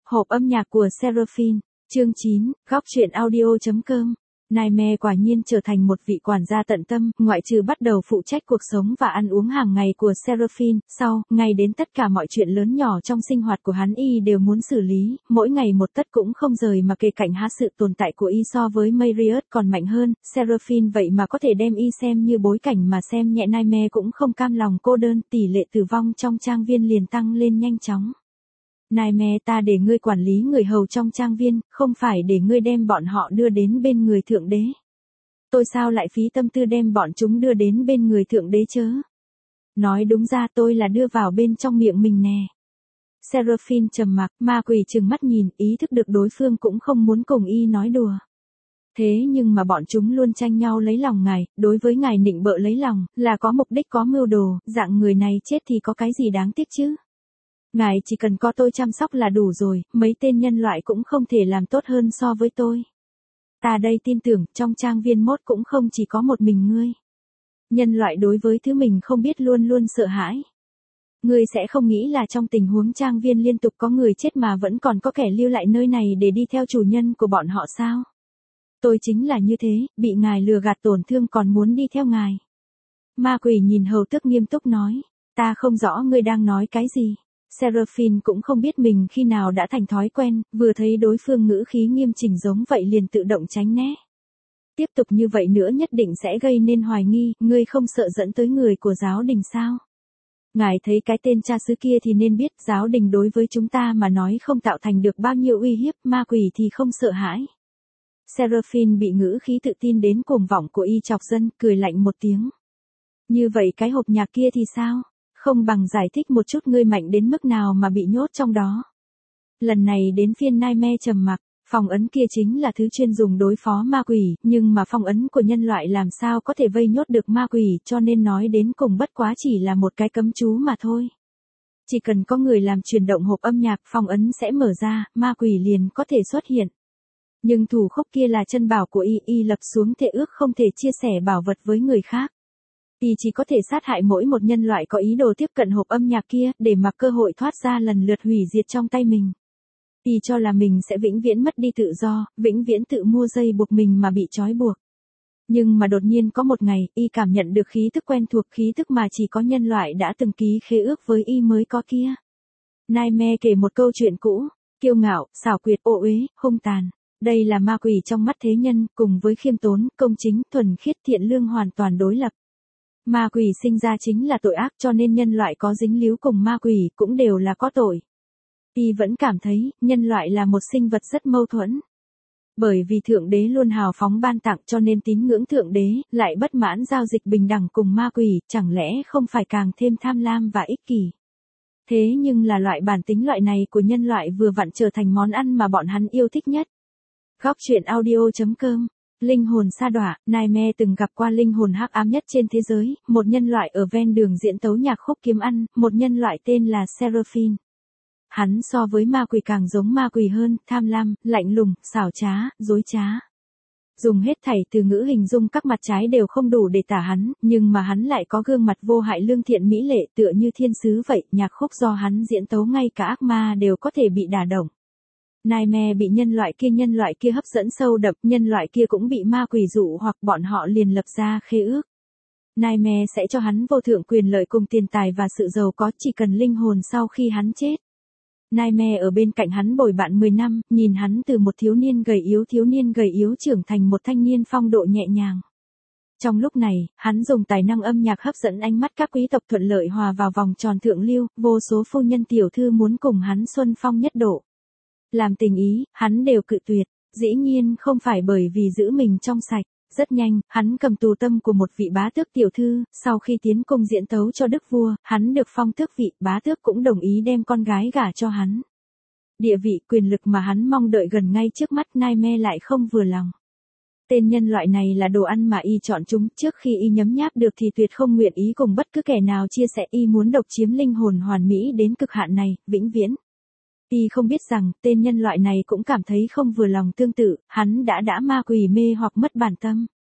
Hộp âm nhạc của Seraphine, chương 9, góc truyện audio.com. Nightmare quả nhiên trở thành một vị quản gia tận tâm, ngoại trừ bắt đầu phụ trách cuộc sống và ăn uống hàng ngày của Seraphine, sau, ngay đến tất cả mọi chuyện lớn nhỏ trong sinh hoạt của hắn y đều muốn xử lý, mỗi ngày một tất cũng không rời mà kề cạnh há sự tồn tại của y so với Marriott còn mạnh hơn, Seraphine vậy mà có thể đem y xem như bối cảnh mà xem nhẹ Nightmare cũng không cam lòng cô đơn, tỷ lệ tử vong trong trang viên liền tăng lên nhanh chóng. Nightmare, ta để ngươi quản lý người hầu trong trang viên, không phải để ngươi đem bọn họ đưa đến bên người thượng đế. Tôi sao lại phí tâm tư đem bọn chúng đưa đến bên người thượng đế chớ? Nói đúng ra tôi là đưa vào bên trong miệng mình nè. Seraphine trầm mặc, ma quỷ trừng mắt nhìn, ý thức được đối phương cũng không muốn cùng y nói đùa. Thế nhưng mà bọn chúng luôn tranh nhau lấy lòng ngài, đối với ngài nịnh bợ lấy lòng, là có mục đích có mưu đồ, dạng người này chết thì có cái gì đáng tiếc chứ? Ngài chỉ cần có tôi chăm sóc là đủ rồi, mấy tên nhân loại cũng không thể làm tốt hơn so với tôi. Ta đây tin tưởng, trong trang viên mốt cũng không chỉ có một mình ngươi. Nhân loại đối với thứ mình không biết luôn luôn sợ hãi. Ngươi sẽ không nghĩ là trong tình huống trang viên liên tục có người chết mà vẫn còn có kẻ lưu lại nơi này để đi theo chủ nhân của bọn họ sao? Tôi chính là như thế, bị ngài lừa gạt tổn thương còn muốn đi theo ngài. Ma quỷ nhìn hầu tước nghiêm túc nói, ta không rõ ngươi đang nói cái gì. Seraphine cũng không biết mình khi nào đã thành thói quen, vừa thấy đối phương ngữ khí nghiêm chỉnh giống vậy liền tự động tránh né. Tiếp tục như vậy nữa nhất định sẽ gây nên hoài nghi, ngươi không sợ dẫn tới người của giáo đình sao? Ngài thấy cái tên cha xứ kia thì nên biết giáo đình đối với chúng ta mà nói không tạo thành được bao nhiêu uy hiếp, ma quỷ thì không sợ hãi. Seraphine bị ngữ khí tự tin đến cuồng vọng của y chọc dân, cười lạnh một tiếng. Như vậy cái hộp nhạc kia thì sao? Không bằng giải thích một chút ngươi mạnh đến mức nào mà bị nhốt trong đó. Lần này đến phiên Nightmare trầm mặc, phong ấn kia chính là thứ chuyên dùng đối phó ma quỷ, nhưng mà phong ấn của nhân loại làm sao có thể vây nhốt được ma quỷ, cho nên nói đến cùng bất quá chỉ là một cái cấm chú mà thôi. Chỉ cần có người làm chuyển động hộp âm nhạc, phong ấn sẽ mở ra, ma quỷ liền có thể xuất hiện. Nhưng thủ khúc kia là chân bảo của y lập xuống thệ ước không thể chia sẻ bảo vật với người khác. Y chỉ có thể sát hại mỗi một nhân loại có ý đồ tiếp cận hộp âm nhạc kia, để mặc cơ hội thoát ra lần lượt hủy diệt trong tay mình. Y cho là mình sẽ vĩnh viễn mất đi tự do, vĩnh viễn tự mua dây buộc mình mà bị trói buộc. Nhưng mà đột nhiên có một ngày, Y cảm nhận được khí thức quen thuộc, khí thức mà chỉ có nhân loại đã từng ký khế ước với Y mới có kia. Nightmare kể một câu chuyện cũ, kiêu ngạo, xảo quyệt, ô uế, hung tàn. Đây là ma quỷ trong mắt thế nhân, cùng với khiêm tốn, công chính, thuần khiết, thiện lương hoàn toàn đối lập. Ma quỷ sinh ra chính là tội ác, cho nên nhân loại có dính líu cùng ma quỷ cũng đều là có tội. Y vẫn cảm thấy, nhân loại là một sinh vật rất mâu thuẫn. Bởi vì thượng đế luôn hào phóng ban tặng cho nên tín ngưỡng thượng đế, lại bất mãn giao dịch bình đẳng cùng ma quỷ, chẳng lẽ không phải càng thêm tham lam và ích kỷ. Thế nhưng là loại bản tính loại này của nhân loại vừa vặn trở thành món ăn mà bọn hắn yêu thích nhất. Góc truyện audio.com. Linh hồn sa đọa, Nightmare từng gặp qua linh hồn hắc ám nhất trên thế giới, một nhân loại ở ven đường diễn tấu nhạc khúc kiếm ăn, một nhân loại tên là Seraphine. Hắn so với ma quỷ càng giống ma quỷ hơn, tham lam, lạnh lùng, xảo trá, dối trá. Dùng hết thảy từ ngữ hình dung các mặt trái đều không đủ để tả hắn, nhưng mà hắn lại có gương mặt vô hại lương thiện mỹ lệ tựa như thiên sứ vậy, nhạc khúc do hắn diễn tấu ngay cả ác ma đều có thể bị đả động. Nightmare bị nhân loại kia hấp dẫn sâu đậm, nhân loại kia cũng bị ma quỷ dụ hoặc bọn họ liền lập ra khế ước. Nightmare sẽ cho hắn vô thượng quyền lợi cùng tiền tài và sự giàu có chỉ cần linh hồn sau khi hắn chết. Nightmare ở bên cạnh hắn bồi bạn 10 năm, nhìn hắn từ một thiếu niên gầy yếu trưởng thành một thanh niên phong độ nhẹ nhàng. Trong lúc này, hắn dùng tài năng âm nhạc hấp dẫn ánh mắt các quý tộc thuận lợi hòa vào vòng tròn thượng lưu, vô số phu nhân tiểu thư muốn cùng hắn xuân phong nhất độ. Làm tình ý, hắn đều cự tuyệt, dĩ nhiên không phải bởi vì giữ mình trong sạch. Rất nhanh, hắn cầm tù tâm của một vị bá tước tiểu thư, sau khi tiến cung diễn tấu cho đức vua, hắn được phong tước vị, bá tước cũng đồng ý đem con gái gả cho hắn. Địa vị, quyền lực mà hắn mong đợi gần ngay trước mắt, Nightmare lại không vừa lòng. Tên nhân loại này là đồ ăn mà y chọn chúng, trước khi y nhấm nháp được thì tuyệt không nguyện ý cùng bất cứ kẻ nào chia sẻ, y muốn độc chiếm linh hồn hoàn mỹ đến cực hạn này, vĩnh viễn. Y không biết rằng, tên nhân loại này cũng cảm thấy không vừa lòng tương tự, hắn đã ma quỷ mê hoặc mất bản tâm.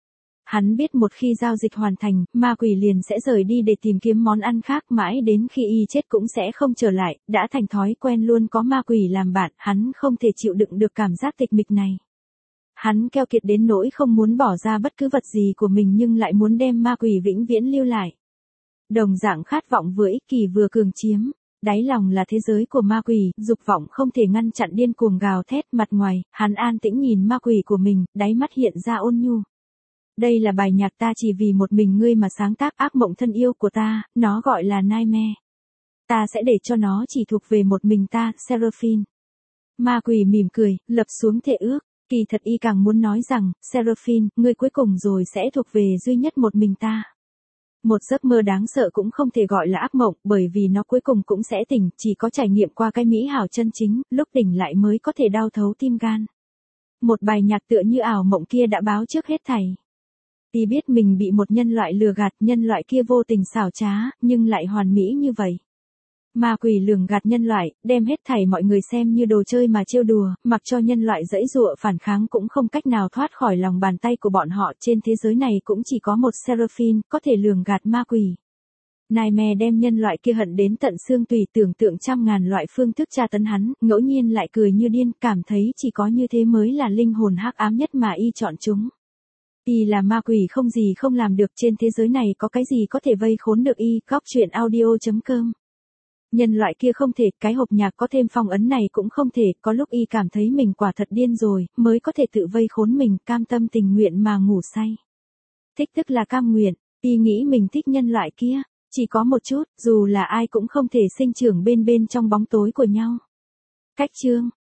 Hắn biết một khi giao dịch hoàn thành, ma quỷ liền sẽ rời đi để tìm kiếm món ăn khác, mãi đến khi y chết cũng sẽ không trở lại, đã thành thói quen luôn có ma quỷ làm bạn, hắn không thể chịu đựng được cảm giác tịch mịch này. Hắn keo kiệt đến nỗi không muốn bỏ ra bất cứ vật gì của mình nhưng lại muốn đem ma quỷ vĩnh viễn lưu lại. Đồng dạng khát vọng vừa ích kỷ vừa cường chiếm, đáy lòng là thế giới của ma quỷ, dục vọng không thể ngăn chặn điên cuồng gào thét, mặt ngoài, hắn an tĩnh nhìn ma quỷ của mình, đáy mắt hiện ra ôn nhu. Đây là bài nhạc ta chỉ vì một mình ngươi mà sáng tác, ác mộng thân yêu của ta, nó gọi là Nightmare. Ta sẽ để cho nó chỉ thuộc về một mình ta, Seraphine. Ma quỷ mỉm cười, lập xuống thệ ước. Kỳ thật y càng muốn nói rằng, Seraphine, ngươi cuối cùng rồi sẽ thuộc về duy nhất một mình ta. Một giấc mơ đáng sợ cũng không thể gọi là ác mộng, bởi vì nó cuối cùng cũng sẽ tỉnh, chỉ có trải nghiệm qua cái mỹ hảo chân chính, lúc tỉnh lại mới có thể đau thấu tim gan. Một bài nhạc tựa như ảo mộng kia đã báo trước hết thảy. Y biết mình bị một nhân loại lừa gạt, nhân loại kia vô tình xảo trá, nhưng lại hoàn mỹ như vậy. Ma quỷ lường gạt nhân loại, đem hết thảy mọi người xem như đồ chơi mà trêu đùa, mặc cho nhân loại giãy giụa phản kháng cũng không cách nào thoát khỏi lòng bàn tay của bọn họ. Trên thế giới này cũng chỉ có một Seraphine có thể lường gạt ma quỷ. Nightmare đem nhân loại kia hận đến tận xương tùy, tưởng tượng trăm ngàn loại phương thức tra tấn hắn, ngẫu nhiên lại cười như điên, cảm thấy chỉ có như thế mới là linh hồn hắc ám nhất mà y chọn chúng. Y là ma quỷ không gì không làm được, trên thế giới này có cái gì có thể vây khốn được y. Góc truyện audio.com. Nhân loại kia không thể, cái hộp nhạc có thêm phong ấn này cũng không thể, có lúc y cảm thấy mình quả thật điên rồi, mới có thể tự vây khốn mình, cam tâm tình nguyện mà ngủ say. Thích tức là cam nguyện, y nghĩ mình thích nhân loại kia, chỉ có một chút, dù là ai cũng không thể sinh trưởng bên trong bóng tối của nhau. Cách chương